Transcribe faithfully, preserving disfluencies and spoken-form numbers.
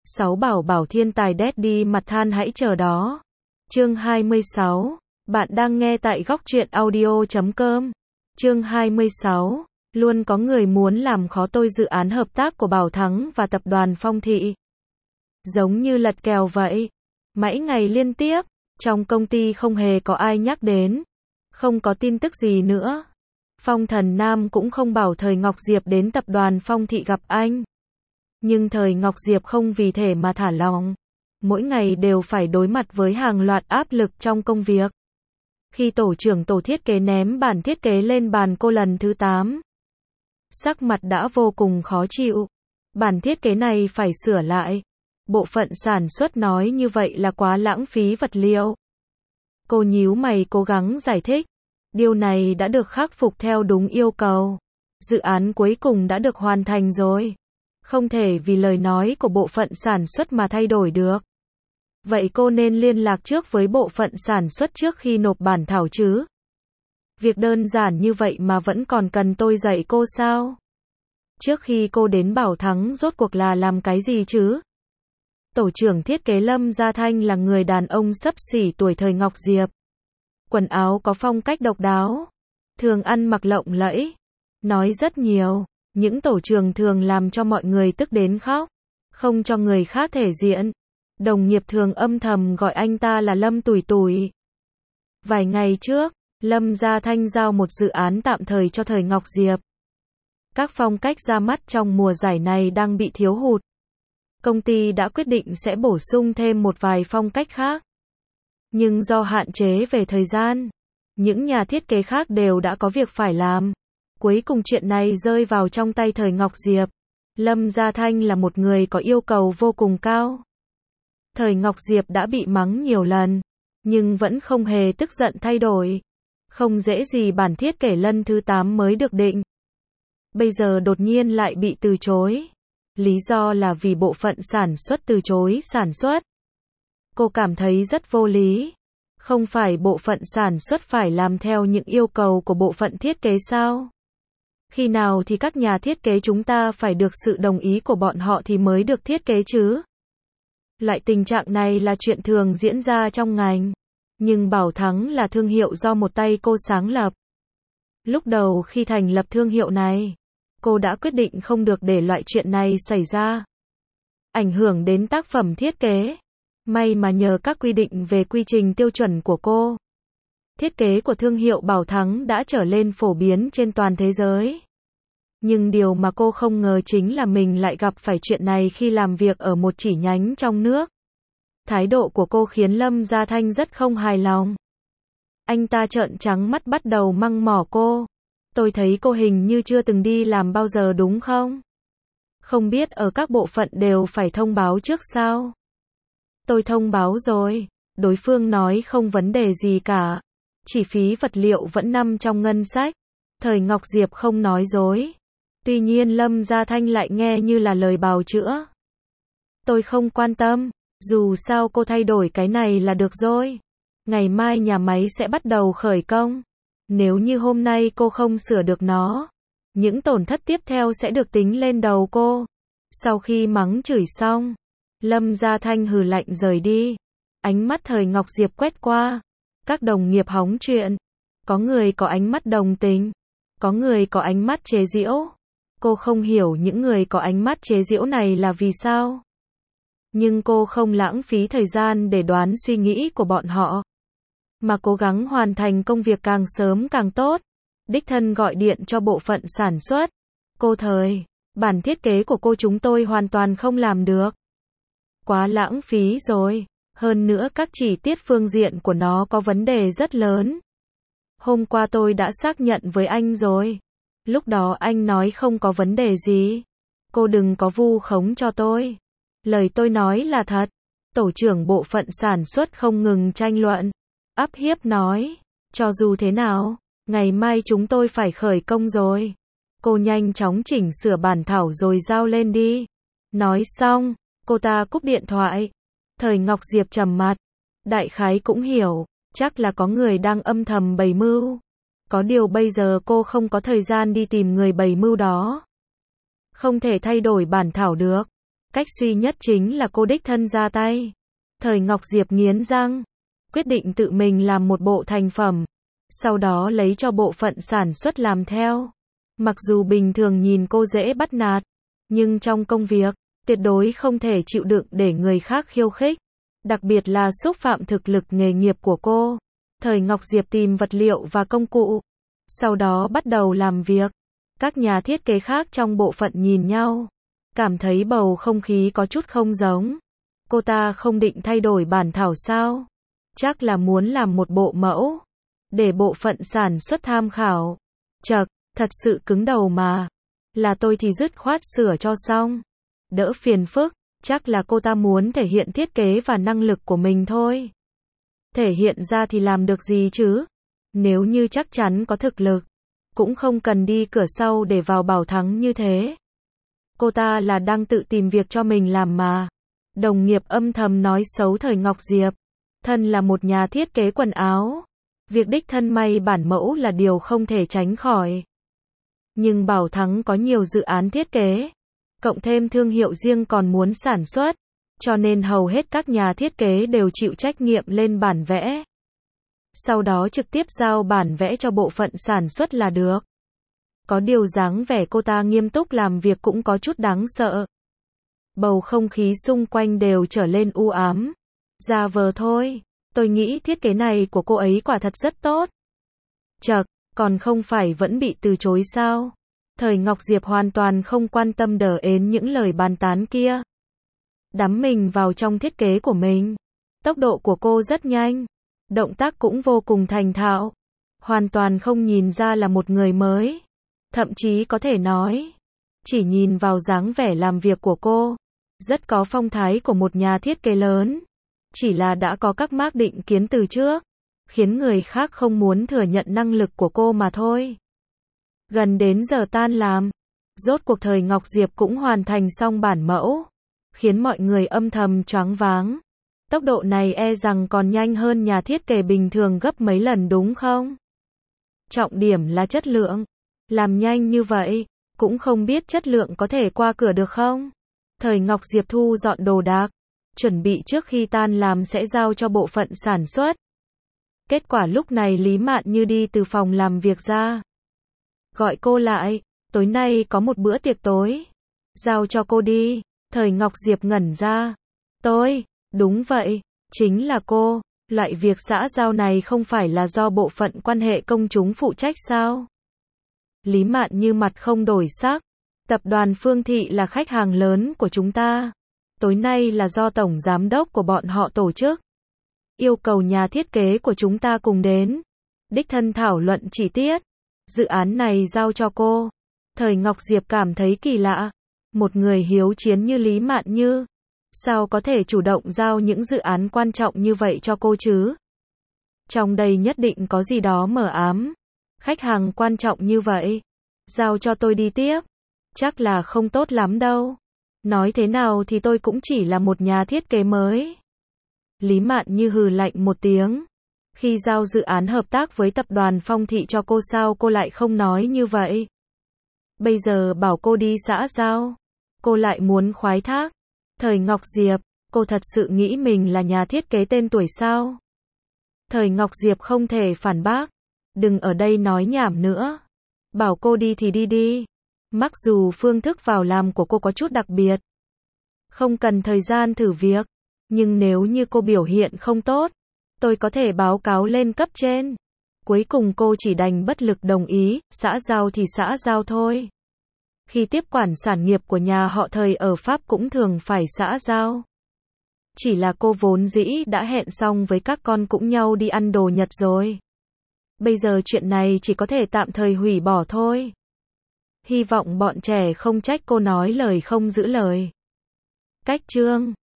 Sáu bảo bảo thiên tài Daddy mặt than hãy chờ đó. Chương hai mươi sáu. Bạn đang nghe tại góc truyện audio chấm com. Chương hai mươi sáu. Luôn có người muốn làm khó tôi dự án hợp tác của Bảo Thắng và tập đoàn Phong Thị. Giống như lật kèo vậy. Mãi ngày liên tiếp, trong công ty không hề có ai nhắc đến. Không có tin tức gì nữa. Phong Thần Nam cũng không bảo Thời Ngọc Diệp đến tập đoàn Phong Thị gặp anh. Nhưng Thời Ngọc Diệp không vì thế mà thả lỏng. Mỗi ngày đều phải đối mặt với hàng loạt áp lực trong công việc. Khi tổ trưởng tổ thiết kế ném bản thiết kế lên bàn cô lần thứ tám, sắc mặt đã vô cùng khó chịu. Bản thiết kế này phải sửa lại. Bộ phận sản xuất nói như vậy là quá lãng phí vật liệu. Cô nhíu mày cố gắng giải thích. Điều này đã được khắc phục theo đúng yêu cầu. Dự án cuối cùng đã được hoàn thành rồi. Không thể vì lời nói của bộ phận sản xuất mà thay đổi được. Vậy cô nên liên lạc trước với bộ phận sản xuất trước khi nộp bản thảo chứ? Việc đơn giản như vậy mà vẫn còn cần tôi dạy cô sao? Trước khi cô đến Bảo Thắng rốt cuộc là làm cái gì chứ? Tổ trưởng thiết kế Lâm Gia Thanh là người đàn ông xấp xỉ tuổi Thời Ngọc Diệp. Quần áo có phong cách độc đáo, thường ăn mặc lộng lẫy, nói rất nhiều. Những tổ trưởng thường làm cho mọi người tức đến khóc, không cho người khác thể diện. Đồng nghiệp thường âm thầm gọi anh ta là Lâm Tủi Tủi. Vài ngày trước, Lâm Gia Thanh giao một dự án tạm thời cho Thời Ngọc Diệp. Các phong cách ra mắt trong mùa giải này đang bị thiếu hụt. Công ty đã quyết định sẽ bổ sung thêm một vài phong cách khác. Nhưng do hạn chế về thời gian, những nhà thiết kế khác đều đã có việc phải làm. Cuối cùng chuyện này rơi vào trong tay Thời Ngọc Diệp. Lâm Gia Thanh là một người có yêu cầu vô cùng cao. Thời Ngọc Diệp đã bị mắng nhiều lần, nhưng vẫn không hề tức giận thay đổi. Không dễ gì bản thiết kế lần thứ tám mới được định. Bây giờ đột nhiên lại bị từ chối. Lý do là vì bộ phận sản xuất từ chối sản xuất. Cô cảm thấy rất vô lý. Không phải bộ phận sản xuất phải làm theo những yêu cầu của bộ phận thiết kế sao? Khi nào thì các nhà thiết kế chúng ta phải được sự đồng ý của bọn họ thì mới được thiết kế chứ? Loại tình trạng này là chuyện thường diễn ra trong ngành. Nhưng Bảo Thắng là thương hiệu do một tay cô sáng lập. Lúc đầu khi thành lập thương hiệu này, cô đã quyết định không được để loại chuyện này xảy ra. Ảnh hưởng đến tác phẩm thiết kế. May mà nhờ các quy định về quy trình tiêu chuẩn của cô, thiết kế của thương hiệu Bảo Thắng đã trở lên phổ biến trên toàn thế giới. Nhưng điều mà cô không ngờ chính là mình lại gặp phải chuyện này khi làm việc ở một chi nhánh trong nước. Thái độ của cô khiến Lâm Gia Thanh rất không hài lòng. Anh ta trợn trắng mắt bắt đầu mắng mỏ cô. Tôi thấy cô hình như chưa từng đi làm bao giờ đúng không? Không biết ở các bộ phận đều phải thông báo trước sao? Tôi thông báo rồi. Đối phương nói không vấn đề gì cả. Chỉ phí vật liệu vẫn nằm trong ngân sách. Thời Ngọc Diệp không nói dối. Tuy nhiên Lâm Gia Thanh lại nghe như là lời bào chữa. Tôi không quan tâm. Dù sao cô thay đổi cái này là được rồi. Ngày mai nhà máy sẽ bắt đầu khởi công. Nếu như hôm nay cô không sửa được nó, những tổn thất tiếp theo sẽ được tính lên đầu cô. Sau khi mắng chửi xong, Lâm Gia Thanh hừ lạnh rời đi. Ánh mắt Thời Ngọc Diệp quét qua. Các đồng nghiệp hóng chuyện. Có người có ánh mắt đồng tình. Có người có ánh mắt chế giễu. Cô không hiểu những người có ánh mắt chế giễu này là vì sao. Nhưng cô không lãng phí thời gian để đoán suy nghĩ của bọn họ, mà cố gắng hoàn thành công việc càng sớm càng tốt. Đích thân gọi điện cho bộ phận sản xuất. Cô Thời, bản thiết kế của cô chúng tôi hoàn toàn không làm được. Quá lãng phí rồi. Hơn nữa các chi tiết phương diện của nó có vấn đề rất lớn. Hôm qua tôi đã xác nhận với anh rồi. Lúc đó anh nói không có vấn đề gì. Cô đừng có vu khống cho tôi. Lời tôi nói là thật. Tổ trưởng bộ phận sản xuất không ngừng tranh luận. Áp hiếp nói. Cho dù thế nào, ngày mai chúng tôi phải khởi công rồi. Cô nhanh chóng chỉnh sửa bản thảo rồi giao lên đi. Nói xong, cô ta cúp điện thoại. Thời Ngọc Diệp trầm mặt. Đại khái cũng hiểu, chắc là có người đang âm thầm bày mưu. Có điều bây giờ cô không có thời gian đi tìm người bày mưu đó. Không thể thay đổi bản thảo được. Cách duy nhất chính là cô đích thân ra tay. Thời Ngọc Diệp nghiến răng, quyết định tự mình làm một bộ thành phẩm, sau đó lấy cho bộ phận sản xuất làm theo. Mặc dù bình thường nhìn cô dễ bắt nạt, nhưng trong công việc, tuyệt đối không thể chịu đựng để người khác khiêu khích, đặc biệt là xúc phạm thực lực nghề nghiệp của cô. Thời Ngọc Diệp tìm vật liệu và công cụ, sau đó bắt đầu làm việc. Các nhà thiết kế khác trong bộ phận nhìn nhau, cảm thấy bầu không khí có chút không giống. Cô ta không định thay đổi bản thảo sao? Chắc là muốn làm một bộ mẫu, để bộ phận sản xuất tham khảo. Chậc, thật sự cứng đầu mà. Là tôi thì dứt khoát sửa cho xong. Đỡ phiền phức, chắc là cô ta muốn thể hiện thiết kế và năng lực của mình thôi. Thể hiện ra thì làm được gì chứ? Nếu như chắc chắn có thực lực, cũng không cần đi cửa sau để vào bảo thắng như thế. Cô ta là đang tự tìm việc cho mình làm mà. Đồng nghiệp âm thầm nói xấu Thời Ngọc Diệp. Thân là một nhà thiết kế quần áo, việc đích thân may bản mẫu là điều không thể tránh khỏi. Nhưng Bảo Thắng có nhiều dự án thiết kế, cộng thêm thương hiệu riêng còn muốn sản xuất, cho nên hầu hết các nhà thiết kế đều chịu trách nhiệm lên bản vẽ. Sau đó trực tiếp giao bản vẽ cho bộ phận sản xuất là được. Có điều dáng vẻ cô ta nghiêm túc làm việc cũng có chút đáng sợ. Bầu không khí xung quanh đều trở lên u ám. Giả vờ thôi, tôi nghĩ thiết kế này của cô ấy quả thật rất tốt. Chậc, còn không phải vẫn bị từ chối sao? Thời Ngọc Diệp hoàn toàn không quan tâm đờ ến những lời bàn tán kia. Đắm mình vào trong thiết kế của mình. Tốc độ của cô rất nhanh, động tác cũng vô cùng thành thạo. Hoàn toàn không nhìn ra là một người mới. Thậm chí có thể nói, chỉ nhìn vào dáng vẻ làm việc của cô, rất có phong thái của một nhà thiết kế lớn. Chỉ là đã có các mác định kiến từ trước, khiến người khác không muốn thừa nhận năng lực của cô mà thôi. Gần đến giờ tan làm, rốt cuộc Thời Ngọc Diệp cũng hoàn thành xong bản mẫu, khiến mọi người âm thầm choáng váng. Tốc độ này e rằng còn nhanh hơn nhà thiết kế bình thường gấp mấy lần đúng không? Trọng điểm là chất lượng. Làm nhanh như vậy, cũng không biết chất lượng có thể qua cửa được không? Thời Ngọc Diệp thu dọn đồ đạc, chuẩn bị trước khi tan làm sẽ giao cho bộ phận sản xuất. Kết quả lúc này Lý Mạn Như đi từ phòng làm việc ra. Gọi cô lại, tối nay có một bữa tiệc tối. Giao cho cô đi. Thời Ngọc Diệp ngẩn ra. Tôi, đúng vậy, chính là cô. Loại việc xã giao này không phải là do bộ phận quan hệ công chúng phụ trách sao? Lý Mạn Như mặt không đổi sắc. Tập đoàn Phương Thị là khách hàng lớn của chúng ta. Tối nay là do tổng giám đốc của bọn họ tổ chức. Yêu cầu nhà thiết kế của chúng ta cùng đến. Đích thân thảo luận chi tiết. Dự án này giao cho cô. Thời Ngọc Diệp cảm thấy kỳ lạ. Một người hiếu chiến như Lý Mạn Như, sao có thể chủ động giao những dự án quan trọng như vậy cho cô chứ? Trong đây nhất định có gì đó mờ ám. Khách hàng quan trọng như vậy, giao cho tôi đi tiếp. Chắc là không tốt lắm đâu. Nói thế nào thì tôi cũng chỉ là một nhà thiết kế mới. Lý Mạn Như hừ lạnh một tiếng. Khi giao dự án hợp tác với tập đoàn Phong Thị cho cô sao cô lại không nói như vậy? Bây giờ bảo cô đi xã giao, cô lại muốn khoái thác. Thời Ngọc Diệp, cô thật sự nghĩ mình là nhà thiết kế tên tuổi sao? Thời Ngọc Diệp không thể phản bác. Đừng ở đây nói nhảm nữa. Bảo cô đi thì đi đi. Mặc dù phương thức vào làm của cô có chút đặc biệt, không cần thời gian thử việc, nhưng nếu như cô biểu hiện không tốt, tôi có thể báo cáo lên cấp trên. Cuối cùng cô chỉ đành bất lực đồng ý, xã giao thì xã giao thôi. Khi tiếp quản sản nghiệp của nhà họ Thời ở Pháp cũng thường phải xã giao. Chỉ là cô vốn dĩ đã hẹn xong với các con cũng nhau đi ăn đồ Nhật rồi. Bây giờ chuyện này chỉ có thể tạm thời hủy bỏ thôi. Hy vọng bọn trẻ không trách cô nói lời không giữ lời. Cách chương